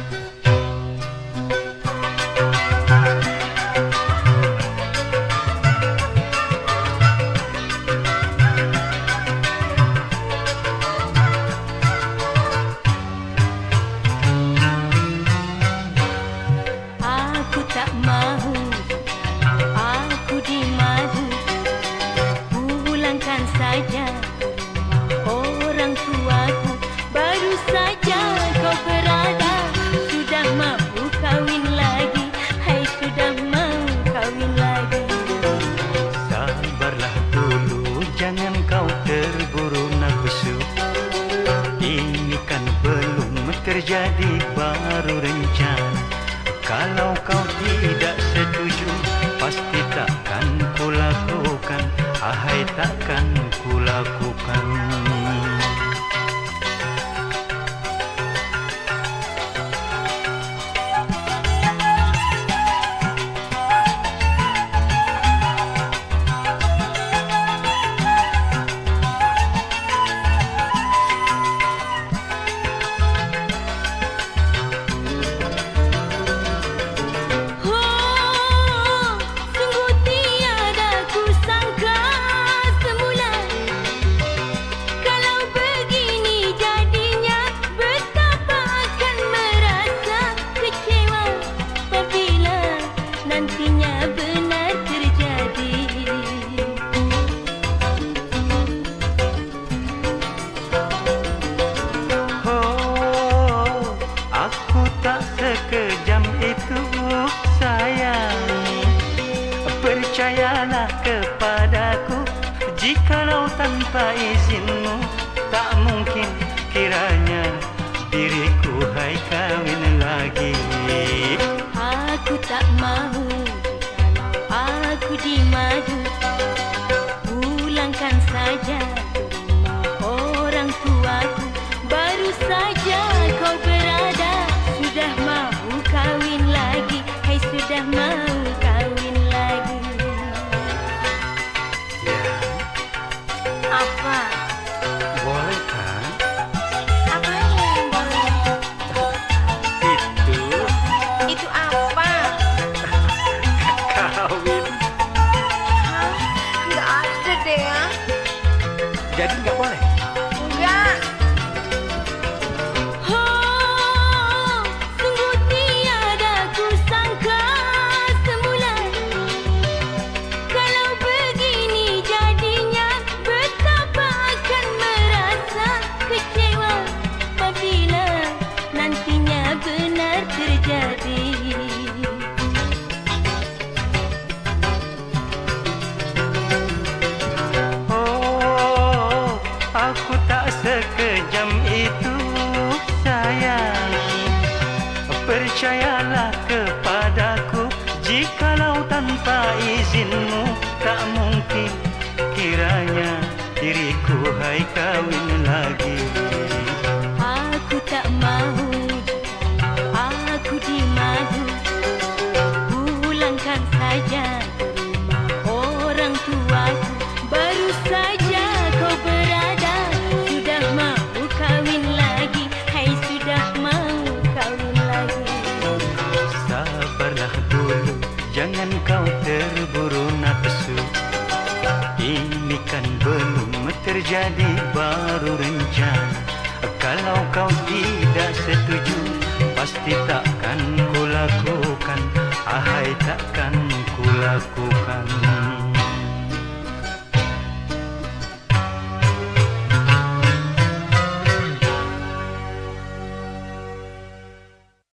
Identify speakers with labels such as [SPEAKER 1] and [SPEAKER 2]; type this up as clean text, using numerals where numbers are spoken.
[SPEAKER 1] Aku tak mahu aku dimadu, pulangkan saja orang tuaku. Baru saja kau berada, sudah mahu kawin lagi. Hai, sudah mahu kawin lagi.
[SPEAKER 2] Sabarlah dulu, jangan kau terburu nafsu. Ini kan belum terjadi, baru rencana. Kalau kau tidak setuju, pasti takkan kulakukan. Ahai, takkan kulakukan. Sekejam itu sayang, percayalah kepadaku. Jikalau tanpa izinmu, tak mungkin kiranya diriku hai kawin lagi.
[SPEAKER 1] Aku tak mahu jikalau aku dimadu, pulangkan saja ke rumah orang tuaku. Baru saja kau berada, sudah mahu kawin lagi. Hai, sudah mahu kawin lagi.
[SPEAKER 2] Ya,
[SPEAKER 1] Apa?
[SPEAKER 2] boleh kan?
[SPEAKER 1] Apa yang boleh? Itu apa?
[SPEAKER 2] Kawin.
[SPEAKER 1] Hah? Nggak ada deh ya.
[SPEAKER 2] Jadi nggak boleh?
[SPEAKER 1] Enggak. Sungguh tiada kusangka semula, kalau begini jadinya, betapa akan merasa kecewa apabila nantinya benar terjadi.
[SPEAKER 2] Aku tak sekejam itu sayang, percayalah kepadaku. Jikalau tanpa izinmu, tak mungkin kiranya diriku hai kawin lagi.
[SPEAKER 1] Aku tak mahu jikalau aku dimadu, pulangkan saja ke rumah orang tuaku. Baru saja kau berada, sudah mahu kawin lagi. Hai, sudah mahu kawin lagi.
[SPEAKER 2] Sabarlah dulu, jangan kau terburu nafsu. Ini kan belum terjadi, baru rencana. Kalau kau tidak setuju, pasti takkan kulakukan. Ahai, takkan kulakukan.